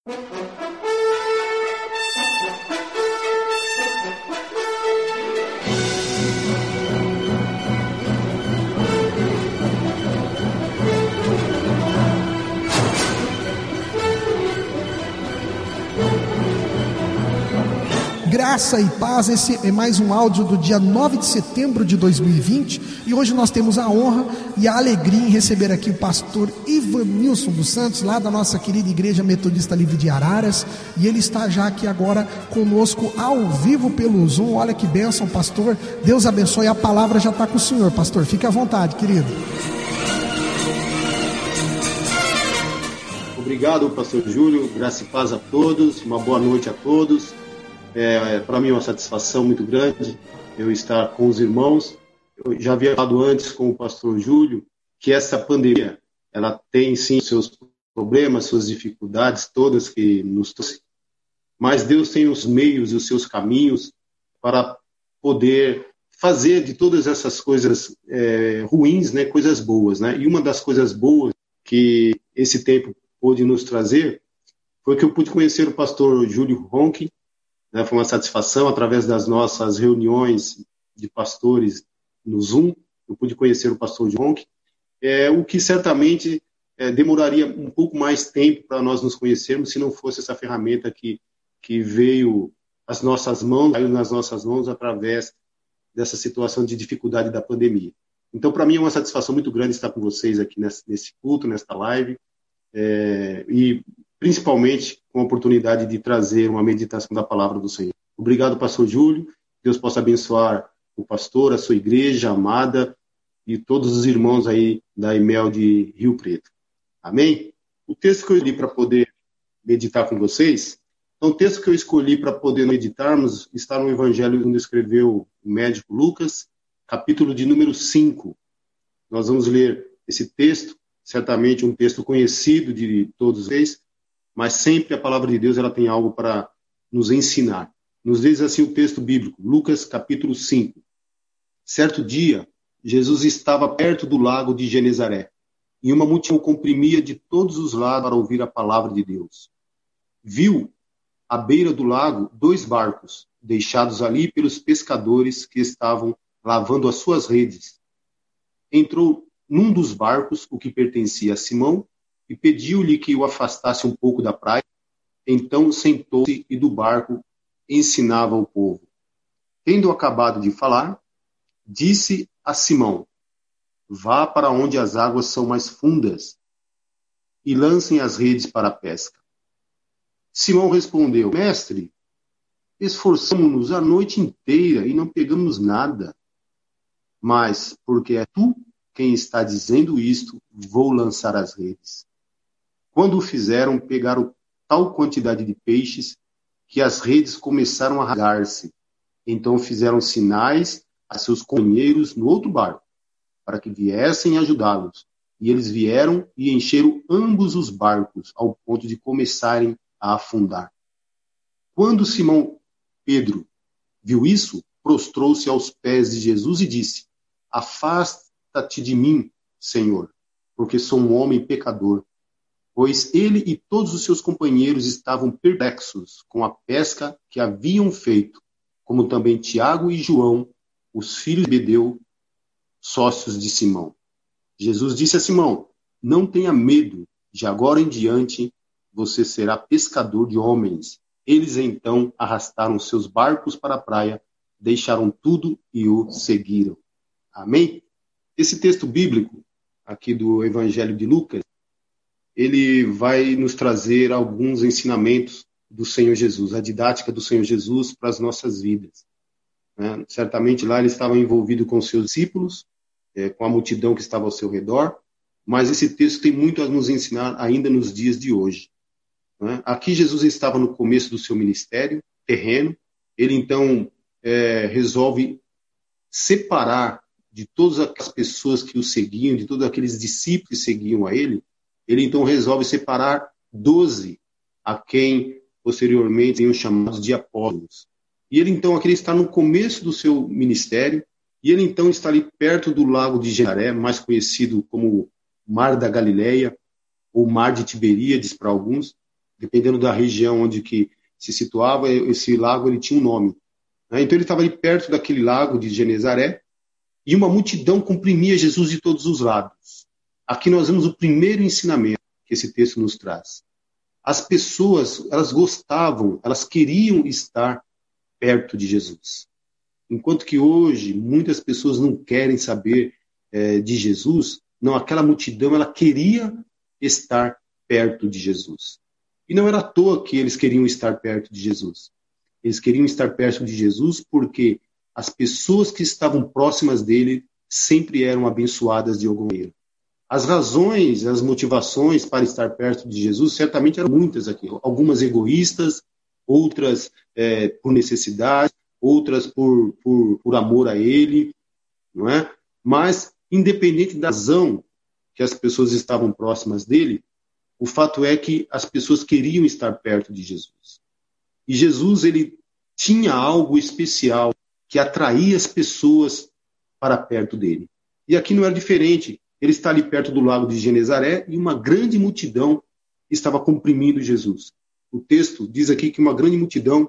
Graça e paz, esse é mais um áudio do dia 9 de setembro de 2020 e hoje nós temos a honra e a alegria em receber aqui o pastor Ivanilson dos Santos, lá da nossa querida Igreja Metodista Livre de Araras, e ele está já aqui agora conosco ao vivo pelo Zoom. Olha que bênção, pastor, Deus abençoe, a palavra já está com o senhor, pastor, fique à vontade, querido. Obrigado, pastor Júlio, graça e paz a todos, uma boa noite a todos. Para mim é uma satisfação muito grande eu estar com os irmãos. Eu já havia falado antes com o pastor Júlio que essa pandemia, ela tem sim seus problemas, suas dificuldades todas que nos trouxe, mas Deus tem os meios e os seus caminhos para poder fazer de todas essas coisas ruins, né, coisas boas, né? E uma das coisas boas que esse tempo pôde nos trazer foi que eu pude conhecer o pastor Júlio Ronchi. Foi uma satisfação, através das nossas reuniões de pastores no Zoom, eu pude conhecer o pastor Ronchi, o que certamente demoraria um pouco mais tempo para nós nos conhecermos se não fosse essa ferramenta que veio às nossas mãos, caiu nas nossas mãos através dessa situação de dificuldade da pandemia. Então, para mim é uma satisfação muito grande estar com vocês aqui nesse culto, nesta live, e principalmente com a oportunidade de trazer uma meditação da palavra do Senhor. Obrigado, pastor Júlio. Deus possa abençoar o pastor, a sua igreja amada e todos os irmãos aí da EMEL de Rio Preto. Amém? O texto que eu escolhi para poder meditar com vocês, então, o texto que eu escolhi para poder meditarmos está no Evangelho onde escreveu o médico Lucas, capítulo de número 5. Nós vamos ler esse texto, certamente um texto conhecido de todos vocês, mas sempre a palavra de Deus ela tem algo para nos ensinar. Nos diz assim o texto bíblico, Lucas capítulo 5. Certo dia, Jesus estava perto do lago de Genezaré, e uma multidão o comprimia de todos os lados para ouvir a palavra de Deus. Viu, à beira do lago, 2 barcos, deixados ali pelos pescadores que estavam lavando as suas redes. Entrou num dos barcos, o que pertencia a Simão, e pediu-lhe que o afastasse um pouco da praia. Então sentou-se e do barco ensinava o povo. Tendo acabado de falar, disse a Simão: vá para onde as águas são mais fundas e lancem as redes para a pesca. Simão respondeu: mestre, esforçamo-nos a noite inteira e não pegamos nada. Mas, porque é tu quem está dizendo isto, vou lançar as redes. Quando o fizeram, pegaram tal quantidade de peixes que as redes começaram a rasgar-se. Então fizeram sinais a seus companheiros no outro barco, para que viessem ajudá-los. E eles vieram e encheram ambos os barcos, ao ponto de começarem a afundar. Quando Simão Pedro viu isso, prostrou-se aos pés de Jesus e disse: afasta-te de mim, Senhor, porque sou um homem pecador. Pois ele e todos os seus companheiros estavam perplexos com a pesca que haviam feito, como também Tiago e João, os filhos de Zebedeu, sócios de Simão. Jesus disse a Simão: não tenha medo, de agora em diante você será pescador de homens. Eles então arrastaram seus barcos para a praia, deixaram tudo e o seguiram. Amém? Esse texto bíblico, aqui do Evangelho de Lucas, ele vai nos trazer alguns ensinamentos do Senhor Jesus, a didática do Senhor Jesus para as nossas vidas. Certamente lá ele estava envolvido com seus discípulos, com a multidão que estava ao seu redor, mas esse texto tem muito a nos ensinar ainda nos dias de hoje. Aqui Jesus estava no começo do seu ministério terreno, ele então resolve separar de todas as pessoas que o seguiam, de todos aqueles discípulos que seguiam a ele então resolve separar 12 a quem posteriormente seriam chamados de apóstolos. E ele então aqui está no começo do seu ministério, e ele então está ali perto do lago de Genezaré, mais conhecido como Mar da Galileia, ou Mar de Tiberíades para alguns. dependendo da região onde que se situava, esse lago ele tinha um nome. Né? Então ele estava ali perto daquele lago de Genezaré, e uma multidão comprimia Jesus de todos os lados. Aqui nós vemos o primeiro ensinamento que esse texto nos traz. As pessoas, elas gostavam, elas queriam estar perto de Jesus. Enquanto que hoje muitas pessoas não querem saber de Jesus, não, aquela multidão ela queria estar perto de Jesus. E não era à toa que eles queriam estar perto de Jesus. Eles queriam estar perto de Jesus porque as pessoas que estavam próximas dele sempre eram abençoadas de alguma maneira. As razões, as motivações para estar perto de Jesus certamente eram muitas aqui. Algumas egoístas, outras por necessidade, outras por amor a ele, não é? Mas, independente da razão que as pessoas estavam próximas dele, o fato é que as pessoas queriam estar perto de Jesus. E Jesus, ele tinha algo especial que atraía as pessoas para perto dele. E aqui não era diferente. Ele está ali perto do lago de Genezaré e uma grande multidão estava comprimindo Jesus. O texto diz aqui que uma grande multidão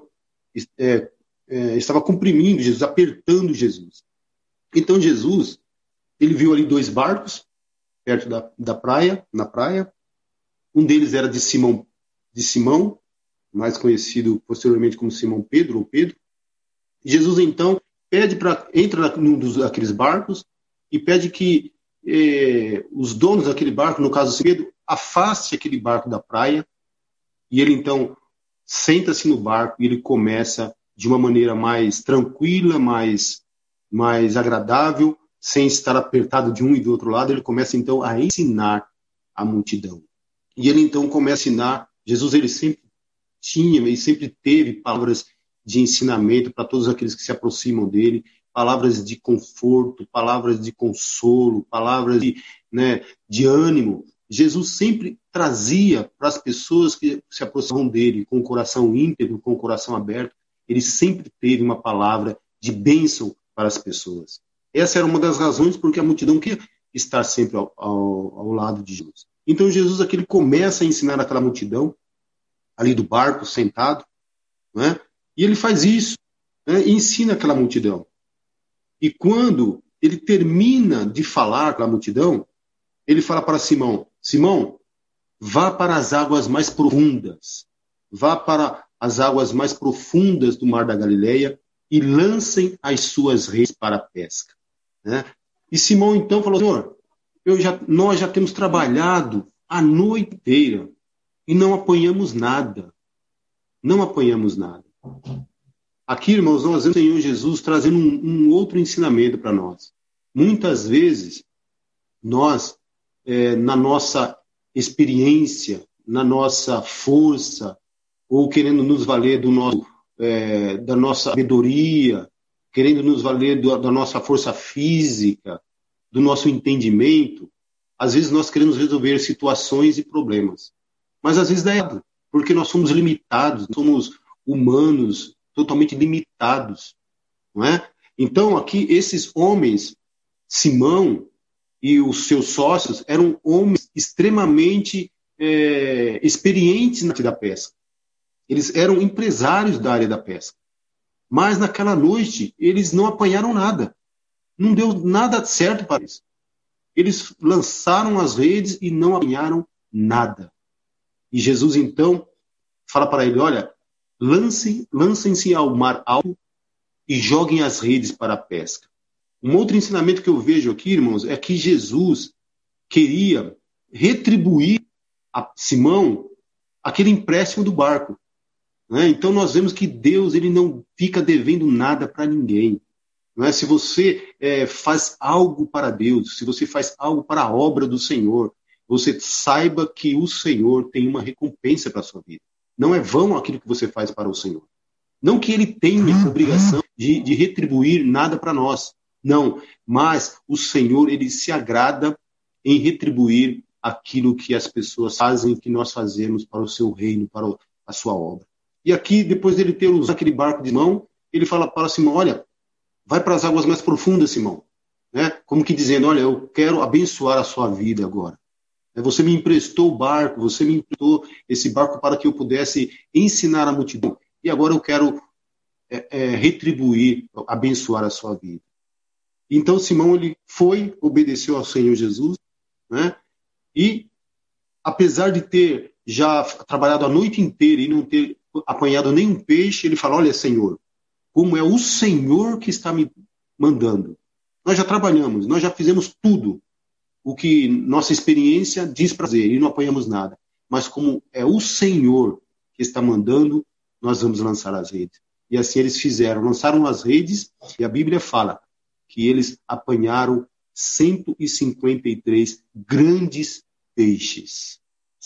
estava comprimindo Jesus, apertando Jesus. Então Jesus, ele viu ali 2 barcos perto da praia, na praia. Um deles era de Simão, mais conhecido posteriormente como Simão Pedro ou Pedro. E Jesus então entra num daqueles barcos e pede que os donos daquele barco, no caso Pedro, afaste aquele barco da praia, e ele então senta-se no barco e ele começa de uma maneira mais tranquila, mais agradável, sem estar apertado de um e do outro lado, ele começa então a ensinar a multidão. E ele então começa a ensinar. Jesus, ele sempre tinha e sempre teve palavras de ensinamento para todos aqueles que se aproximam dele, palavras de conforto, palavras de consolo, palavras de ânimo. Jesus sempre trazia para as pessoas que se aproximam dele com o coração íntegro, com o coração aberto, ele sempre teve uma palavra de bênção para as pessoas. Essa era uma das razões porque a multidão queria estar sempre ao lado de Jesus. Então Jesus aqui ele começa a ensinar aquela multidão, ali do barco, sentado, né? E ele faz isso, né? E ensina aquela multidão. E quando ele termina de falar com a multidão, ele fala para Simão: Simão, vá para as águas mais profundas, vá para as águas mais profundas do mar da Galileia e lancem as suas redes para a pesca. Né? E Simão então falou: Senhor, nós já temos trabalhado a noite inteira e não apanhamos nada. Não apanhamos nada. Aqui, irmãos, nós vemos o Senhor Jesus trazendo um outro ensinamento para nós. Muitas vezes, nós, na nossa experiência, na nossa força, ou querendo nos valer da nossa sabedoria, querendo nos valer da nossa força física, do nosso entendimento, às vezes nós queremos resolver situações e problemas. Mas às vezes dá errado, porque nós somos limitados, somos humanos, totalmente limitados, não é? Então, aqui, esses homens, Simão e os seus sócios, eram homens extremamente experientes na área da pesca. Eles eram empresários da área da pesca. Mas, naquela noite, eles não apanharam nada. Não deu nada certo para eles. Eles lançaram as redes e não apanharam nada. E Jesus, então, fala para ele: olha, lancem-se ao mar alto e joguem as redes para a pesca. Um outro ensinamento que eu vejo aqui, irmãos, é que Jesus queria retribuir a Simão aquele empréstimo do barco. Né? Então nós vemos que Deus ele não fica devendo nada para ninguém. Não é? Se você faz algo para Deus, se você faz algo para a obra do Senhor, você saiba que o Senhor tem uma recompensa para a sua vida. Não é vão aquilo que você faz para o Senhor. Não que ele tenha obrigação de retribuir nada para nós. Não, mas o Senhor ele se agrada em retribuir aquilo que as pessoas fazem, que nós fazemos para o seu reino, para a sua obra. E aqui, depois dele ter usado aquele barco de Simão, ele fala para Simão: olha, vai para as águas mais profundas, Simão. Né? Como que dizendo: olha, eu quero abençoar a sua vida agora. Você me emprestou o barco, você me emprestou esse barco para que eu pudesse ensinar a multidão. E agora eu quero retribuir, abençoar a sua vida. Então Simão, ele foi, obedeceu ao Senhor Jesus, né? E apesar de ter já trabalhado a noite inteira e não ter apanhado nenhum peixe, ele fala: olha, Senhor, como é o Senhor que está me mandando. Nós já trabalhamos, nós já fizemos tudo o que nossa experiência diz para fazer e não apanhamos nada. Mas como é o Senhor que está mandando, nós vamos lançar as redes. E assim eles fizeram, lançaram as redes, e a Bíblia fala que eles apanharam 153 grandes peixes.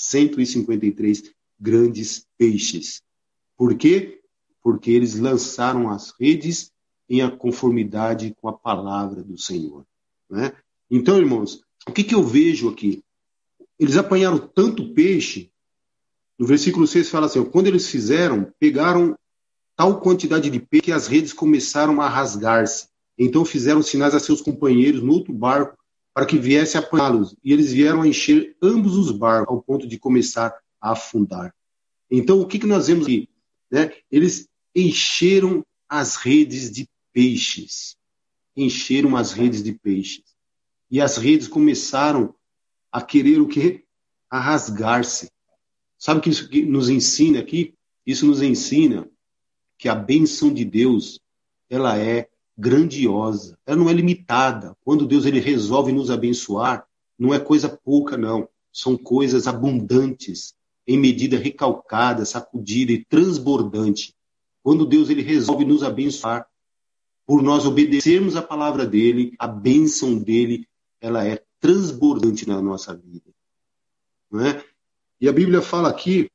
153 grandes peixes. Por quê? Porque eles lançaram as redes em conformidade com a palavra do Senhor. Né? Então, irmãos, o que eu vejo aqui? Eles apanharam tanto peixe, no versículo 6 fala assim: quando eles fizeram, pegaram tal quantidade de peixe que as redes começaram a rasgar-se. Então fizeram sinais a seus companheiros no outro barco para que viesse apanhá-los. E eles vieram a encher ambos os barcos, ao ponto de começar a afundar. Então, o que nós vemos aqui? Né? Eles encheram as redes de peixes. Encheram as redes de peixes. E as redes começaram a querer o quê? A rasgar-se. Sabe o que isso nos ensina aqui? Isso nos ensina que a bênção de Deus, ela é grandiosa, ela não é limitada. Quando Deus ele resolve nos abençoar, não é coisa pouca, não. São coisas abundantes, em medida recalcada, sacudida e transbordante. Quando Deus ele resolve nos abençoar, por nós obedecermos a palavra dele, a bênção dele, ela é transbordante na nossa vida. Não é? E a Bíblia fala aqui,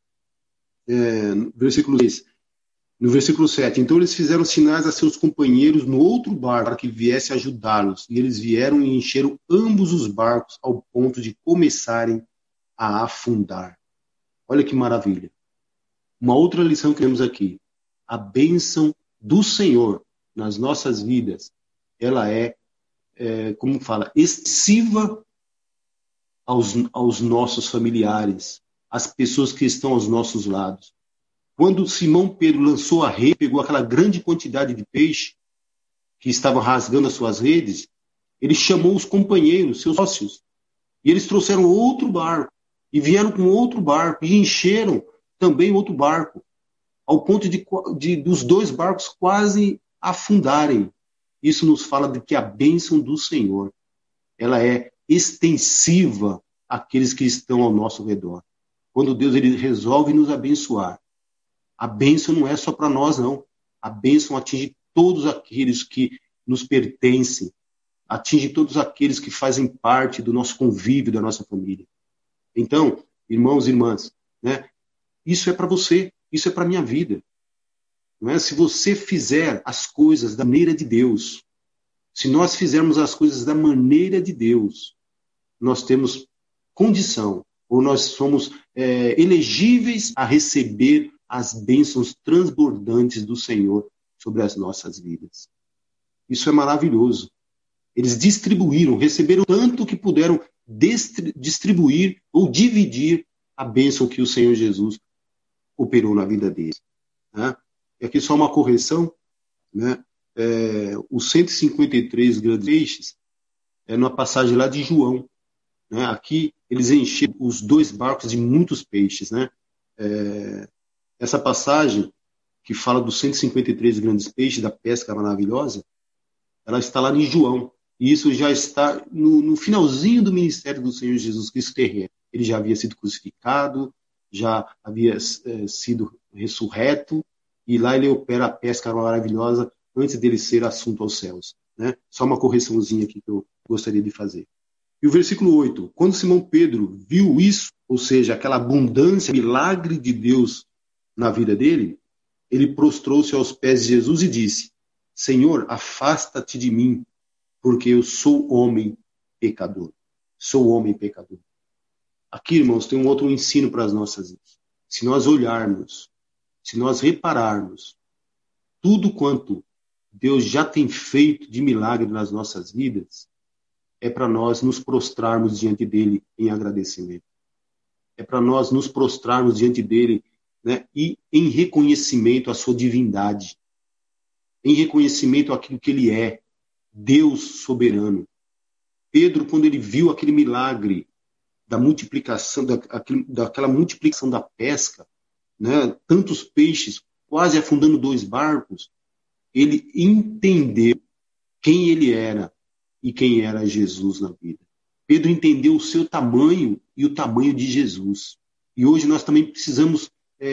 no versículo 6, no versículo 7, então eles fizeram sinais a seus companheiros no outro barco para que viesse ajudá-los. E eles vieram e encheram ambos os barcos ao ponto de começarem a afundar. Olha que maravilha. Uma outra lição que temos aqui. A bênção do Senhor nas nossas vidas, ela como fala, excessiva aos nossos familiares, às pessoas que estão aos nossos lados. Quando Simão Pedro lançou a rede, pegou aquela grande quantidade de peixe que estavam rasgando as suas redes, ele chamou os companheiros, seus sócios, e eles trouxeram outro barco, e vieram com outro barco, e encheram também outro barco, ao ponto dos dois barcos quase afundarem. Isso nos fala de que a bênção do Senhor, ela é extensiva àqueles que estão ao nosso redor. Quando Deus ele resolve nos abençoar, a bênção não é só para nós, não. A bênção atinge todos aqueles que nos pertencem, atinge todos aqueles que fazem parte do nosso convívio, da nossa família. Então, irmãos e irmãs, né, isso é para você, isso é para a minha vida. Não é? Se você fizer as coisas da maneira de Deus, se nós fizermos as coisas da maneira de Deus, nós temos condição, ou nós somos elegíveis a receber as bênçãos transbordantes do Senhor sobre as nossas vidas. Isso é maravilhoso. Eles distribuíram, receberam tanto que puderam distribuir ou dividir a bênção que o Senhor Jesus operou na vida deles. Né? E aqui só uma correção, né? Os 153 grandes peixes é numa passagem lá de João. Né? Aqui eles encheram os dois barcos de muitos peixes, né? Essa passagem que fala dos 153 grandes peixes, da pesca maravilhosa, ela está lá em João. E isso já está no finalzinho do ministério do Senhor Jesus Cristo terreno. Ele já havia sido crucificado, já havia sido ressurreto, e lá ele opera a pesca maravilhosa antes dele ser assunto aos céus. Né? Só uma correçãozinha aqui que eu gostaria de fazer. E o versículo 8, quando Simão Pedro viu isso, ou seja, aquela abundância, milagre de Deus na vida dele, ele prostrou-se aos pés de Jesus e disse: Senhor, afasta-te de mim, porque eu sou homem pecador. Sou homem pecador. Aqui, irmãos, tem um outro ensino para as nossas vidas. Se nós olharmos, se nós repararmos, tudo quanto Deus já tem feito de milagre nas nossas vidas, é para nós nos prostrarmos diante dele em agradecimento. É para nós nos prostrarmos diante dele, né, e em reconhecimento à sua divindade, em reconhecimento àquilo que ele é, Deus soberano. Pedro, quando ele viu aquele milagre da multiplicação, daquela multiplicação da pesca, né, tantos peixes, quase afundando 2 barcos, ele entendeu quem ele era e quem era Jesus na vida. Pedro entendeu o seu tamanho e o tamanho de Jesus. E hoje nós também precisamos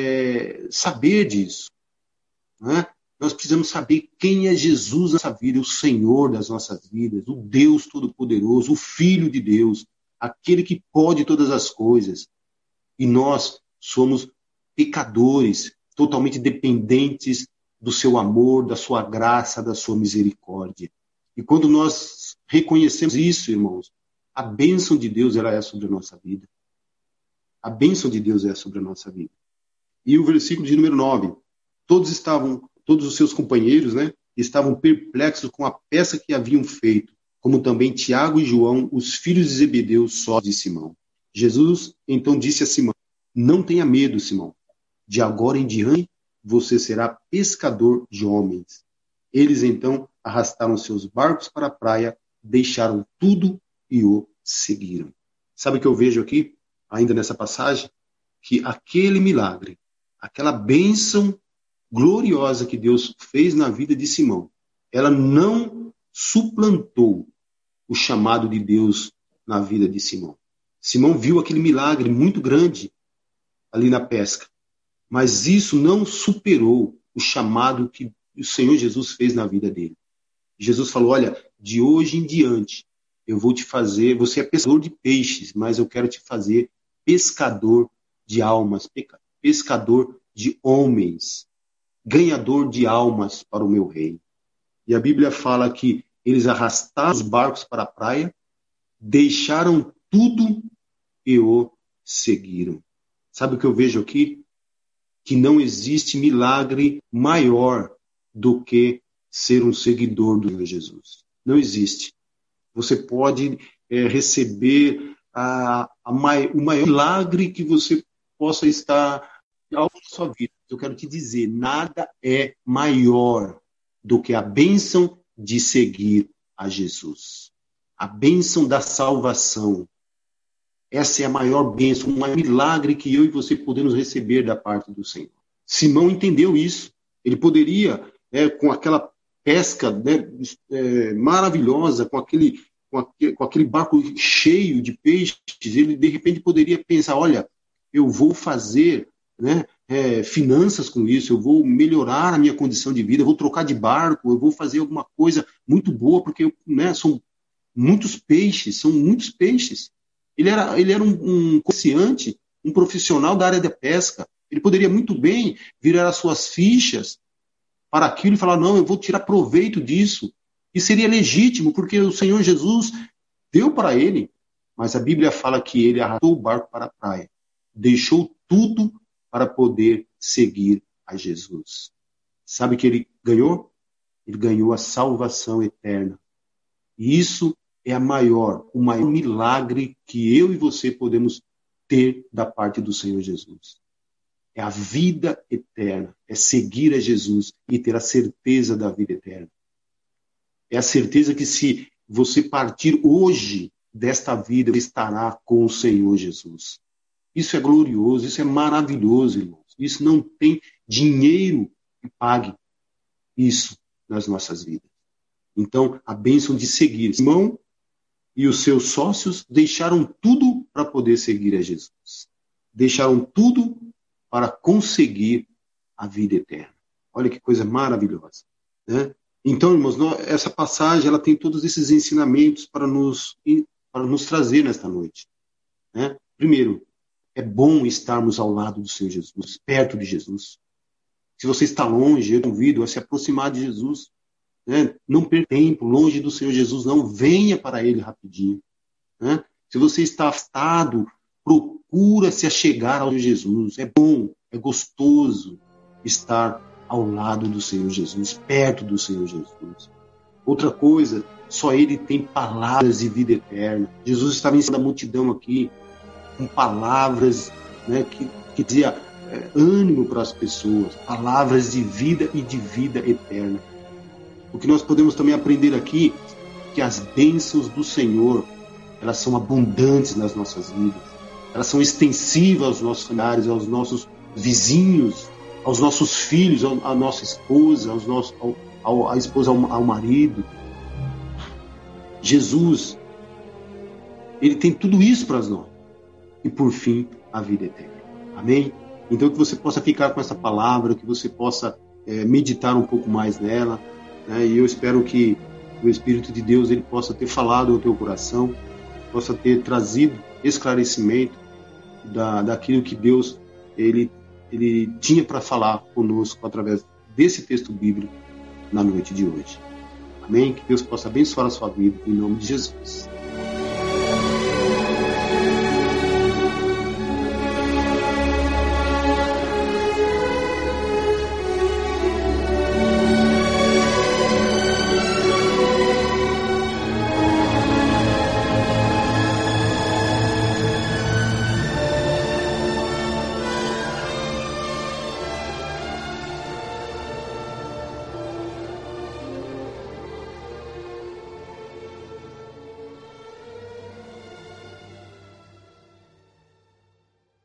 saber disso, né? Nós precisamos saber quem é Jesus na nossa vida, o Senhor das nossas vidas, o Deus Todo-Poderoso, o Filho de Deus, aquele que pode todas as coisas. E nós somos pecadores, totalmente dependentes do seu amor, da sua graça, da sua misericórdia. E quando nós reconhecemos isso, irmãos, a bênção de Deus ela é sobre a nossa vida. A bênção de Deus é sobre a nossa vida. E o versículo de número 9. Todos os seus companheiros, né, estavam perplexos com a peça que haviam feito, como também Tiago e João, os filhos de Zebedeu, sócios de Simão. Jesus então disse a Simão: não tenha medo, Simão. De agora em diante você será pescador de homens. Eles então arrastaram seus barcos para a praia, deixaram tudo e o seguiram. Sabe o que eu vejo aqui, ainda nessa passagem? Que aquele milagre, aquela bênção gloriosa que Deus fez na vida de Simão, ela não suplantou o chamado de Deus na vida de Simão. Simão viu aquele milagre muito grande ali na pesca, mas isso não superou o chamado que o Senhor Jesus fez na vida dele. Jesus falou: olha, de hoje em diante eu vou te fazer, você é pescador de peixes, mas eu quero te fazer pescador de almas, pescador de homens, ganhador de almas para o meu reino. E a Bíblia fala que eles arrastaram os barcos para a praia, deixaram tudo e o seguiram. Sabe o que eu vejo aqui? Que não existe milagre maior do que ser um seguidor do Senhor Jesus. Não existe. Você pode receber o maior milagre que você possa estar ao longo da sua vida. Eu quero te dizer, nada é maior do que a bênção de seguir a Jesus. A bênção da salvação. Essa é a maior bênção, o maior milagre que eu e você podemos receber da parte do Senhor. Simão entendeu isso. Ele poderia, com aquela pesca, né, maravilhosa, com aquele barco cheio de peixes, ele de repente poderia pensar: olha, eu vou fazer, né, finanças com isso, eu vou melhorar a minha condição de vida, eu vou trocar de barco, eu vou fazer alguma coisa muito boa, porque são muitos peixes. Ele era um comerciante, um profissional da área da pesca. Ele poderia muito bem virar as suas fichas para aquilo e falar: não, eu vou tirar proveito disso. E seria legítimo, porque o Senhor Jesus deu para ele. Mas a Bíblia fala que ele arrastou o barco para a praia, deixou tudo para poder seguir a Jesus. Sabe o que ele ganhou? Ele ganhou a salvação eterna. E isso é o maior milagre que eu e você podemos ter da parte do Senhor Jesus. É a vida eterna, é seguir a Jesus e ter a certeza da vida eterna. É a certeza que se você partir hoje desta vida, você estará com o Senhor Jesus. Isso é glorioso, isso é maravilhoso, irmãos. Isso não tem dinheiro que pague isso nas nossas vidas. Então, a bênção de seguir. Simão e os seus sócios deixaram tudo para poder seguir a Jesus. Deixaram tudo para conseguir a vida eterna. Olha que coisa maravilhosa, né? Então, irmãos, essa passagem ela tem todos esses ensinamentos para nos trazer nesta noite, né? Primeiro, é bom estarmos ao lado do Senhor Jesus, perto de Jesus. Se você está longe, eu convido a se aproximar de Jesus, né? Não perca tempo longe do Senhor Jesus, não. Venha para Ele rapidinho, né? Se você está afastado, procura se achegar ao Senhor Jesus. É bom, é gostoso estar ao lado do Senhor Jesus, perto do Senhor Jesus. Outra coisa, só Ele tem palavras de vida eterna. Jesus estava ensinando a multidão aqui com palavras, né, que dizia ânimo para as pessoas, palavras de vida e de vida eterna. O que nós podemos também aprender aqui é que as bênçãos do Senhor, elas são abundantes nas nossas vidas. Elas são extensivas aos nossos familiares, aos nossos vizinhos, aos nossos filhos, à nossa esposa, à esposa, ao marido. Jesus, Ele tem tudo isso para nós. E por fim, a vida eterna. Amém? Então que você possa ficar com essa palavra, que você possa meditar um pouco mais nela, né? E eu espero que o Espírito de Deus ele possa ter falado ao teu coração, possa ter trazido esclarecimento daquilo que Deus ele tinha para falar conosco através desse texto bíblico na noite de hoje. Amém? Que Deus possa abençoar a sua vida em nome de Jesus.